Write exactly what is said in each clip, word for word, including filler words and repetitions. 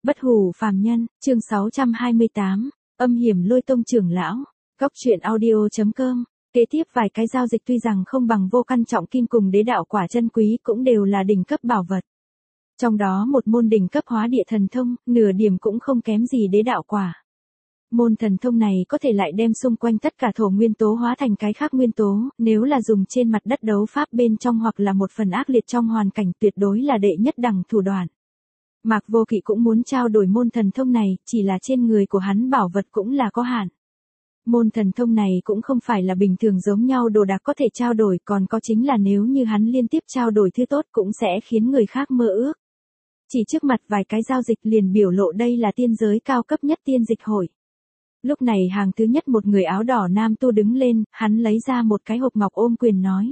Bất hủ phàm nhân, chương sáu trăm hai mươi tám, âm hiểm lôi tông trưởng lão, góc truyện audio.com. Kế tiếp vài cái giao dịch tuy rằng không bằng vô căn trọng kim cùng đế đạo quả chân quý cũng đều là đỉnh cấp bảo vật. Trong đó một môn đỉnh cấp hóa địa thần thông, nửa điểm cũng không kém gì đế đạo quả. Môn thần thông này có thể lại đem xung quanh tất cả thổ nguyên tố hóa thành cái khác nguyên tố, nếu là dùng trên mặt đất đấu pháp bên trong hoặc là một phần ác liệt trong hoàn cảnh tuyệt đối là đệ nhất đẳng thủ đoạn. Mạc Vô Kỵ cũng muốn trao đổi môn thần thông này, chỉ là trên người của hắn bảo vật cũng là có hạn. Môn thần thông này cũng không phải là bình thường giống nhau đồ đạc có thể trao đổi, còn có chính là nếu như hắn liên tiếp trao đổi thứ tốt cũng sẽ khiến người khác mơ ước. Chỉ trước mặt vài cái giao dịch liền biểu lộ đây là tiên giới cao cấp nhất tiên dịch hội. Lúc này hàng thứ nhất một người áo đỏ nam tu đứng lên, hắn lấy ra một cái hộp ngọc ôm quyền nói.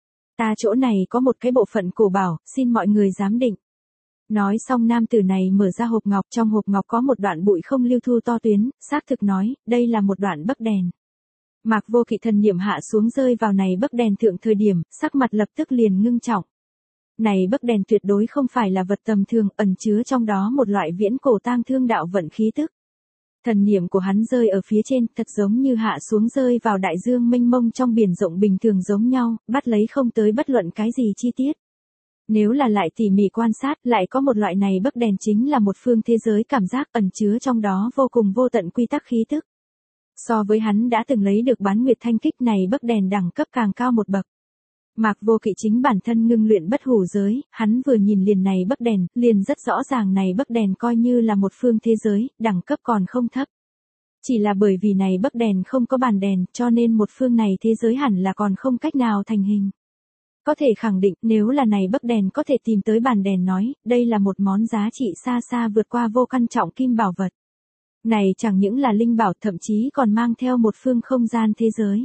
Ta chỗ này có một cái bộ phận cổ bảo, xin mọi người giám định. Nói xong nam tử này mở ra hộp ngọc, trong hộp ngọc có một đoạn bụi không lưu thu to tuyến, xác thực nói, đây là một đoạn bấc đèn. Mạc Vô Kỵ thần niệm hạ xuống rơi vào này bấc đèn thượng thời điểm, sắc mặt lập tức liền ngưng trọng. Này bấc đèn tuyệt đối không phải là vật tầm thường, ẩn chứa trong đó một loại viễn cổ tang thương đạo vận khí tức. Thần niệm của hắn rơi ở phía trên, thật giống như hạ xuống rơi vào đại dương mênh mông trong biển rộng bình thường giống nhau, bắt lấy không tới bất luận cái gì chi tiết. Nếu là lại tỉ mỉ quan sát, lại có một loại này bấc đèn chính là một phương thế giới cảm giác ẩn chứa trong đó vô cùng vô tận quy tắc khí tức. So với hắn đã từng lấy được bán nguyệt thanh kích này bấc đèn đẳng cấp càng cao một bậc. Mạc Vô Kỵ chính bản thân ngưng luyện bất hủ giới, hắn vừa nhìn liền này bấc đèn, liền rất rõ ràng này bấc đèn coi như là một phương thế giới, đẳng cấp còn không thấp. Chỉ là bởi vì này bấc đèn không có bàn đèn, cho nên một phương này thế giới hẳn là còn không cách nào thành hình. Có thể khẳng định nếu là này bấc đèn có thể tìm tới bàn đèn nói, đây là một món giá trị xa xa vượt qua vô căn trọng kim bảo vật. Này chẳng những là linh bảo, thậm chí còn mang theo một phương không gian thế giới.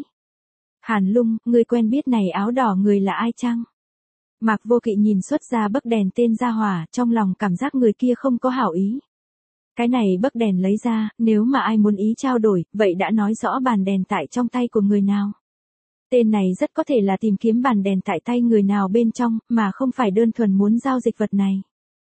Hàn Lung, ngươi quen biết này áo đỏ người là ai chăng? Mạc Vô Kỵ nhìn xuất ra bấc đèn tên gia hỏa, trong lòng cảm giác người kia không có hảo ý. Cái này bấc đèn lấy ra, nếu mà ai muốn ý trao đổi, vậy đã nói rõ bàn đèn tại trong tay của người nào. Tên này rất có thể là tìm kiếm bàn đèn tại tay người nào bên trong, mà không phải đơn thuần muốn giao dịch vật này.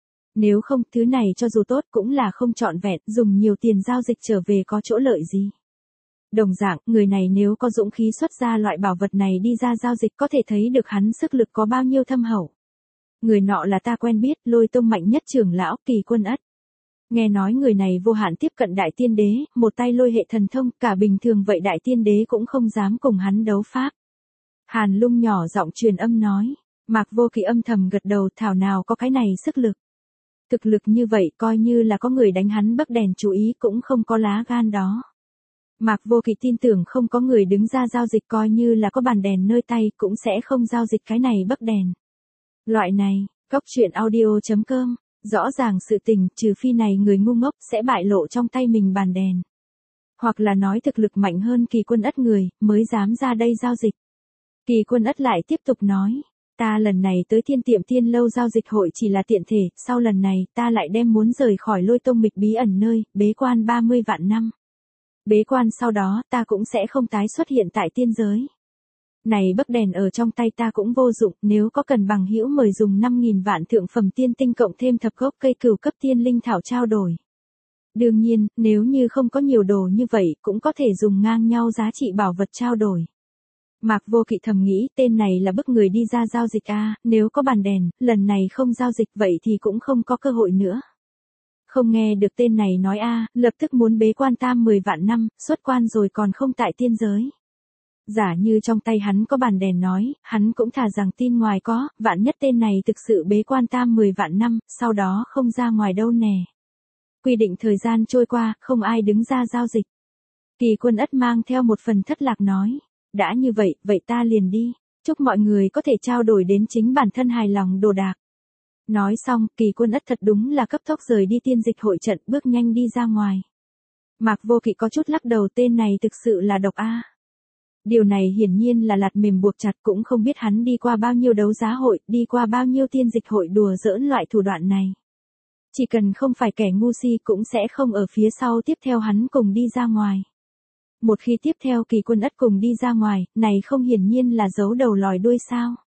Nếu không, thứ này cho dù tốt cũng là không trọn vẹn, dùng nhiều tiền giao dịch trở về có chỗ lợi gì. Đồng dạng, người này nếu có dũng khí xuất ra loại bảo vật này đi ra giao dịch có thể thấy được hắn sức lực có bao nhiêu thâm hậu. Người nọ là ta quen biết, Lôi Tông mạnh nhất trưởng lão, Kỳ Quân Ất. Nghe nói người này vô hạn tiếp cận đại tiên đế, một tay lôi hệ thần thông, cả bình thường vậy đại tiên đế cũng không dám cùng hắn đấu pháp. Hàn Lung nhỏ giọng truyền âm nói, Mạc Vô Kỵ âm thầm gật đầu, thảo nào có cái này sức lực. Thực lực như vậy coi như là có người đánh hắn bấc đèn chú ý cũng không có lá gan đó. Mạc Vô Kỵ tin tưởng không có người đứng ra giao dịch coi như là có bàn đèn nơi tay cũng sẽ không giao dịch cái này bấc đèn. Loại này, góc truyện audio.com, rõ ràng sự tình trừ phi này người ngu ngốc sẽ bại lộ trong tay mình bàn đèn. Hoặc là nói thực lực mạnh hơn Kỳ Quân Ất người, mới dám ra đây giao dịch. Kỳ Quân Ất lại tiếp tục nói, ta lần này tới Thiên Tiệm Tiên Lâu giao dịch hội chỉ là tiện thể, sau lần này ta lại đem muốn rời khỏi Lôi Tông mịch bí ẩn nơi, bế quan ba mươi vạn năm. Bế quan sau đó ta cũng sẽ không tái xuất hiện tại tiên giới. Này bấc đèn ở trong tay ta cũng vô dụng, nếu có cần bằng hữu mời dùng năm nghìn vạn thượng phẩm tiên tinh cộng thêm thập gốc cây cửu cấp tiên linh thảo trao đổi. Đương nhiên, nếu như không có nhiều đồ như vậy cũng có thể dùng ngang nhau giá trị bảo vật trao đổi. Mạc Vô Kỵ thầm nghĩ tên này là bức người đi ra giao dịch a, nếu có bàn đèn, lần này không giao dịch vậy thì cũng không có cơ hội nữa. Không nghe được tên này nói a, lập tức muốn bế quan tam mười vạn năm, xuất quan rồi còn không tại tiên giới. Giả như trong tay hắn có bàn đèn nói, hắn cũng thà rằng tin ngoài có, vạn nhất tên này thực sự bế quan tam mười vạn năm, sau đó không ra ngoài đâu nè. Quy định thời gian trôi qua, không ai đứng ra giao dịch. Kỳ Quân Ất mang theo một phần thất lạc nói, đã như vậy, vậy ta liền đi, chúc mọi người có thể trao đổi đến chính bản thân hài lòng đồ đạc. Nói xong, Kỳ Quân Ất thật đúng là cấp tốc rời đi tiên dịch hội trận, bước nhanh đi ra ngoài. Mạc Vô Kỵ có chút lắc đầu, tên này thực sự là độc a. Điều này hiển nhiên là lạt mềm buộc chặt, cũng không biết hắn đi qua bao nhiêu đấu giá hội, đi qua bao nhiêu tiên dịch hội đùa giỡn loại thủ đoạn này. Chỉ cần không phải kẻ ngu si cũng sẽ không ở phía sau tiếp theo hắn cùng đi ra ngoài. Một khi tiếp theo Kỳ Quân Ất cùng đi ra ngoài, này không hiển nhiên là giấu đầu lòi đuôi sao.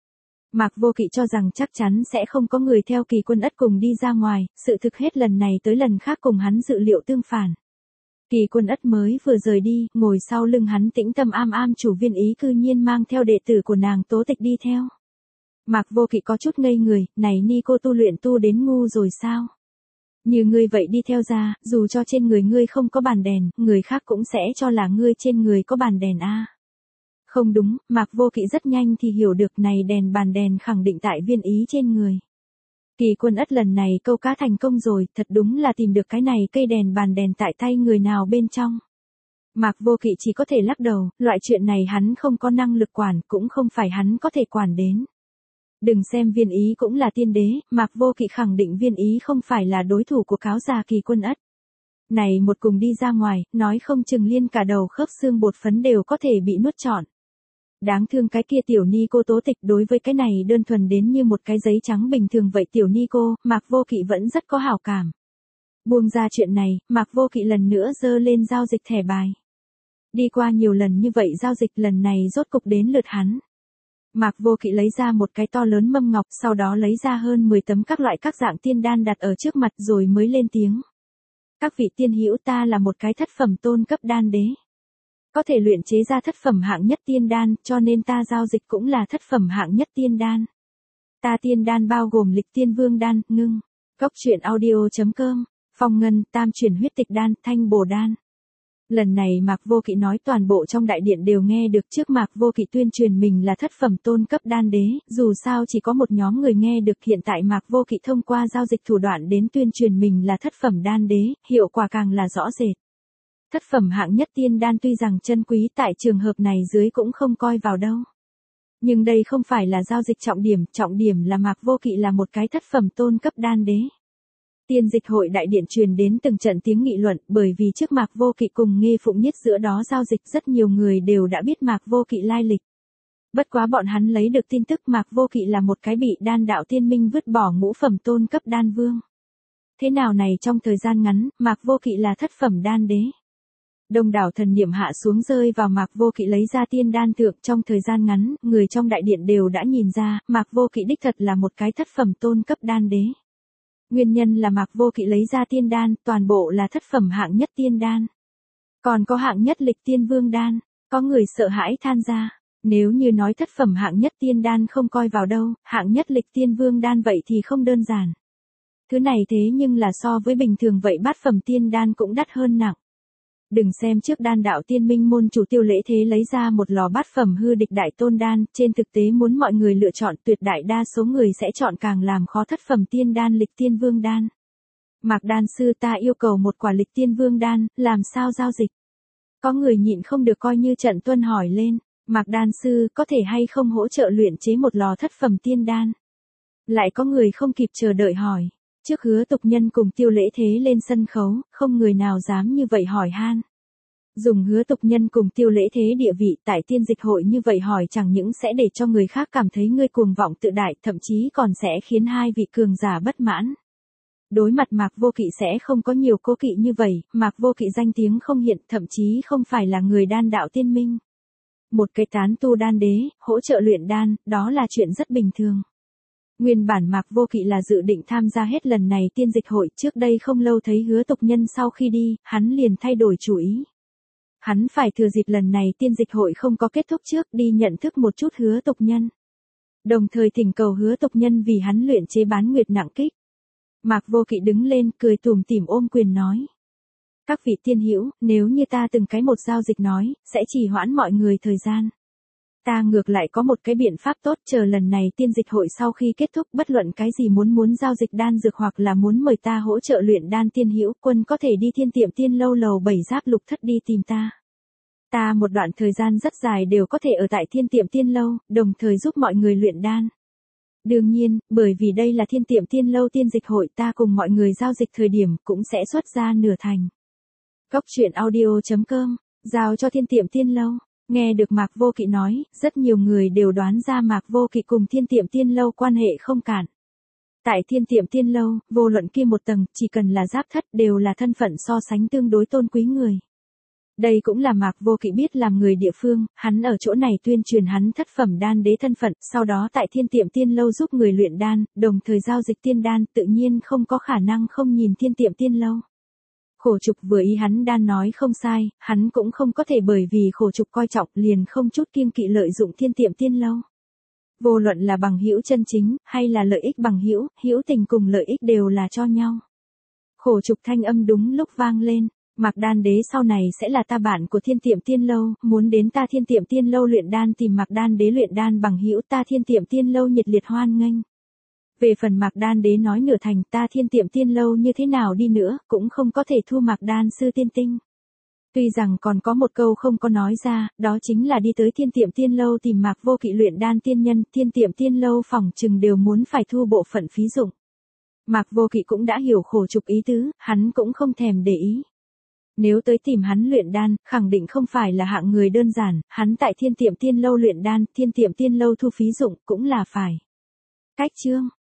Mạc Vô Kỵ cho rằng chắc chắn sẽ không có người theo Kỳ Quân Ất cùng đi ra ngoài, sự thực hết lần này tới lần khác cùng hắn dự liệu tương phản. Kỳ Quân Ất mới vừa rời đi, ngồi sau lưng hắn tĩnh tâm am am chủ Viên Ý cư nhiên mang theo đệ tử của nàng Tố Tịch đi theo. Mạc Vô Kỵ có chút ngây người, này ni cô tu luyện tu đến ngu rồi sao? Như ngươi vậy đi theo ra, dù cho trên người ngươi không có bàn đèn, người khác cũng sẽ cho là ngươi trên người có bàn đèn a. Không đúng, Mạc Vô Kỵ rất nhanh thì hiểu được này đèn bàn đèn khẳng định tại Viên Ý trên người. Kỳ Quân Ất lần này câu cá thành công rồi, thật đúng là tìm được cái này cây đèn bàn đèn tại tay người nào bên trong. Mạc Vô Kỵ chỉ có thể lắc đầu, loại chuyện này hắn không có năng lực quản, cũng không phải hắn có thể quản đến. Đừng xem Viên Ý cũng là tiên đế, Mạc Vô Kỵ khẳng định Viên Ý không phải là đối thủ của cáo già Kỳ Quân Ất. Này một cùng đi ra ngoài, nói không chừng liên cả đầu khớp xương bột phấn đều có thể bị nuốt trọn. Đáng thương cái kia tiểu ni cô Tố Tịch, đối với cái này đơn thuần đến như một cái giấy trắng bình thường vậy tiểu ni cô, Mạc Vô Kỵ vẫn rất có hảo cảm. Buông ra chuyện này, Mạc Vô Kỵ lần nữa dơ lên giao dịch thẻ bài. Đi qua nhiều lần như vậy giao dịch lần này rốt cục đến lượt hắn. Mạc Vô Kỵ lấy ra một cái to lớn mâm ngọc, sau đó lấy ra hơn mười tấm các loại các dạng tiên đan đặt ở trước mặt rồi mới lên tiếng. Các vị tiên hữu, ta là một cái thất phẩm tôn cấp đan đế. Có thể luyện chế ra thất phẩm hạng nhất tiên đan, cho nên ta giao dịch cũng là thất phẩm hạng nhất tiên đan. Ta tiên đan bao gồm lịch tiên vương đan, ngưng, góc truyện audio chấm com, phong ngân, tam chuyển huyết tịch đan, thanh bổ đan. Lần này Mạc Vô Kỵ nói toàn bộ trong đại điện đều nghe được, trước Mạc Vô Kỵ tuyên truyền mình là thất phẩm tôn cấp đan đế, dù sao chỉ có một nhóm người nghe được, hiện tại Mạc Vô Kỵ thông qua giao dịch thủ đoạn đến tuyên truyền mình là thất phẩm đan đế, hiệu quả càng là rõ rệt. Thất phẩm hạng nhất tiên đan tuy rằng chân quý tại trường hợp này dưới cũng không coi vào đâu. Nhưng đây không phải là giao dịch trọng điểm, trọng điểm là Mạc Vô Kỵ là một cái thất phẩm tôn cấp đan đế. Tiên dịch hội đại điện truyền đến từng trận tiếng nghị luận, bởi vì trước Mạc Vô Kỵ cùng Nghê Phụng Nhất giữa đó giao dịch, rất nhiều người đều đã biết Mạc Vô Kỵ lai lịch. Bất quá bọn hắn lấy được tin tức Mạc Vô Kỵ là một cái bị đan đạo tiên minh vứt bỏ ngũ phẩm tôn cấp đan vương. Thế nào này trong thời gian ngắn, Mạc Vô Kỵ là thất phẩm đan đế. Đông đảo thần niệm hạ xuống rơi vào Mạc Vô Kỵ lấy ra tiên đan thượng, trong thời gian ngắn, người trong đại điện đều đã nhìn ra, Mạc Vô Kỵ đích thật là một cái thất phẩm tôn cấp đan đế. Nguyên nhân là Mạc Vô Kỵ lấy ra tiên đan, toàn bộ là thất phẩm hạng nhất tiên đan. Còn có hạng nhất lịch tiên vương đan, có người sợ hãi than ra, nếu như nói thất phẩm hạng nhất tiên đan không coi vào đâu, hạng nhất lịch tiên vương đan vậy thì không đơn giản. Thứ này thế nhưng là so với bình thường vậy bát phẩm tiên đan cũng đắt hơn nặng. Đừng xem trước đan đạo tiên minh môn chủ Tiêu Lễ Thế lấy ra một lò bát phẩm hư địch đại tôn đan, trên thực tế muốn mọi người lựa chọn, tuyệt đại đa số người sẽ chọn càng làm khó thất phẩm tiên đan lịch tiên vương đan. Mạc đan sư, ta yêu cầu một quả lịch tiên vương đan, làm sao giao dịch? Có người nhịn không được coi như trận tuân hỏi lên, Mạc đan sư có thể hay không hỗ trợ luyện chế một lò thất phẩm tiên đan? Lại có người không kịp chờ đợi hỏi. Trước Hứa Tục Nhân cùng Tiêu Lễ Thế lên sân khấu, không người nào dám như vậy hỏi han. Dùng Hứa Tục Nhân cùng Tiêu Lễ Thế địa vị tại tiên dịch hội như vậy hỏi chẳng những sẽ để cho người khác cảm thấy ngươi cuồng vọng tự đại, thậm chí còn sẽ khiến hai vị cường giả bất mãn. Đối mặt Mạc Vô Kỵ sẽ không có nhiều cố kỵ như vậy, Mạc Vô Kỵ danh tiếng không hiện, thậm chí không phải là người đan đạo tiên minh. Một cái tán tu đan đế, hỗ trợ luyện đan, đó là chuyện rất bình thường. Nguyên bản Mạc Vô Kỵ là dự định tham gia hết lần này tiên dịch hội, trước đây không lâu thấy Hứa Tục Nhân sau khi đi, hắn liền thay đổi chủ ý. Hắn phải thừa dịp lần này tiên dịch hội không có kết thúc trước đi nhận thức một chút Hứa Tục Nhân. Đồng thời thỉnh cầu Hứa Tục Nhân vì hắn luyện chế bán nguyệt nặng kích. Mạc Vô Kỵ đứng lên cười tủm tỉm ôm quyền nói. Các vị tiên hữu, nếu như ta từng cái một giao dịch nói, sẽ trì hoãn mọi người thời gian. Ta ngược lại có một cái biện pháp tốt, chờ lần này tiên dịch hội sau khi kết thúc, bất luận cái gì muốn muốn giao dịch đan dược hoặc là muốn mời ta hỗ trợ luyện đan tiên hữu, quân có thể đi Thiên Tiệm Tiên lâu lầu bảy giáp lục thất đi tìm ta. Ta một đoạn thời gian rất dài đều có thể ở tại Thiên Tiệm Tiên lâu, đồng thời giúp mọi người luyện đan. Đương nhiên, bởi vì đây là Thiên Tiệm Tiên lâu tiên dịch hội, ta cùng mọi người giao dịch thời điểm cũng sẽ xuất ra nửa thành. Góc truyện audio chấm com, giao cho Thiên Tiệm Tiên lâu. Nghe được Mạc Vô Kỵ nói, rất nhiều người đều đoán ra Mạc Vô Kỵ cùng Thiên Tiệm Tiên lâu quan hệ không cản. Tại Thiên Tiệm Tiên lâu, vô luận kia một tầng, chỉ cần là giáp thất đều là thân phận so sánh tương đối tôn quý người. Đây cũng là Mạc Vô Kỵ biết làm người địa phương, hắn ở chỗ này tuyên truyền hắn thất phẩm đan đế thân phận, sau đó tại Thiên Tiệm Tiên Lâu giúp người luyện đan, đồng thời giao dịch tiên đan, tự nhiên không có khả năng không nhìn Thiên Tiệm Tiên Lâu. Khổ Trục vừa ý hắn đan nói không sai, hắn cũng không có thể bởi vì Khổ Trục coi trọng liền không chút kiêng kỵ lợi dụng Thiên Tiệm Tiên Lâu. Vô luận là bằng hữu chân chính, hay là lợi ích bằng hữu, hữu tình cùng lợi ích đều là cho nhau. Khổ Trục thanh âm đúng lúc vang lên, Mạc Đan Đế sau này sẽ là ta bạn của Thiên Tiệm Tiên Lâu, muốn đến ta Thiên Tiệm Tiên Lâu luyện đan tìm Mạc Đan Đế luyện đan bằng hữu, ta Thiên Tiệm Tiên Lâu nhiệt liệt hoan nghênh. Về phần Mạc Đan Đế nói nửa thành, ta Thiên Tiệm Tiên Lâu như thế nào đi nữa, cũng không có thể thua Mạc Đan sư tiên tinh. Tuy rằng còn có một câu không có nói ra, đó chính là đi tới Thiên Tiệm Tiên Lâu tìm Mạc Vô Kỵ luyện đan tiên nhân, Thiên Tiệm Tiên Lâu phòng chừng đều muốn phải thu bộ phận phí dụng. Mạc Vô Kỵ cũng đã hiểu Khổ Trục ý tứ, hắn cũng không thèm để ý. Nếu tới tìm hắn luyện đan, khẳng định không phải là hạng người đơn giản, hắn tại Thiên Tiệm Tiên Lâu luyện đan, Thiên Tiệm Tiên Lâu thu phí dụng cũng là phải. Cách chương